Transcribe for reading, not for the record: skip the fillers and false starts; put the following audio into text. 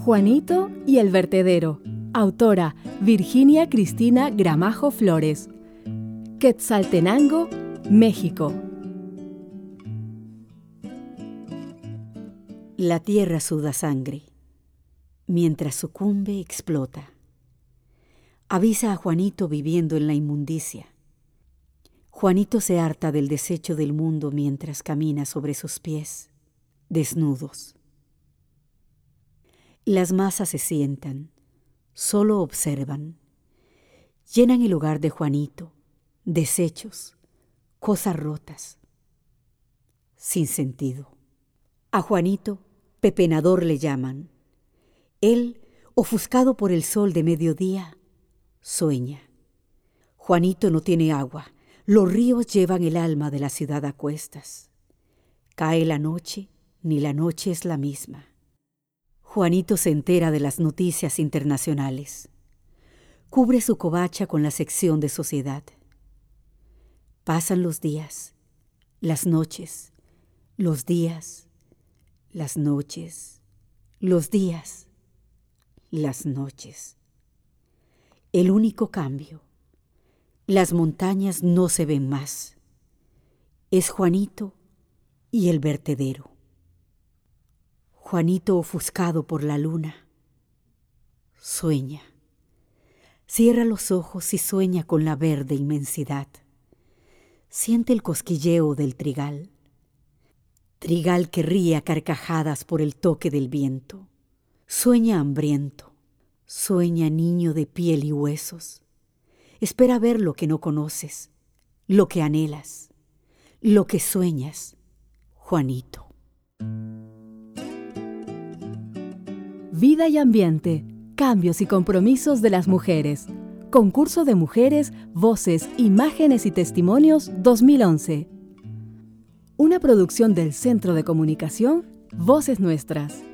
Juanito y el vertedero. Autora Virginia Cristina Gramajo Flores. Quetzaltenango, México. La tierra suda sangre, mientras sucumbe explota. Avisa a Juanito viviendo en la inmundicia. Juanito se harta del desecho del mundo mientras camina sobre sus pies, desnudos. Las masas se sientan, solo observan. Llenan el hogar de Juanito, desechos, cosas rotas, sin sentido. A Juanito, pepenador le llaman. Él, ofuscado por el sol de mediodía, sueña. Juanito no tiene agua. Los ríos llevan el alma de la ciudad a cuestas. Cae la noche, ni la noche es la misma. Juanito se entera de las noticias internacionales. Cubre su covacha con la sección de sociedad. Pasan los días, las noches, los días, las noches, los días, las noches. El único cambio. Las montañas no se ven más. Es Juanito y el vertedero. Juanito ofuscado por la luna. Sueña. Cierra los ojos y sueña con la verde inmensidad. Siente el cosquilleo del trigal. Trigal que ríe a carcajadas por el toque del viento. Sueña hambriento. Sueña niño de piel y huesos. Espera ver lo que no conoces, lo que anhelas, lo que sueñas, Juanito. Vida y ambiente, cambios y compromisos de las mujeres. Concurso de Mujeres, Voces, Imágenes y Testimonios 2011. Una producción del Centro de Comunicación Voces Nuestras.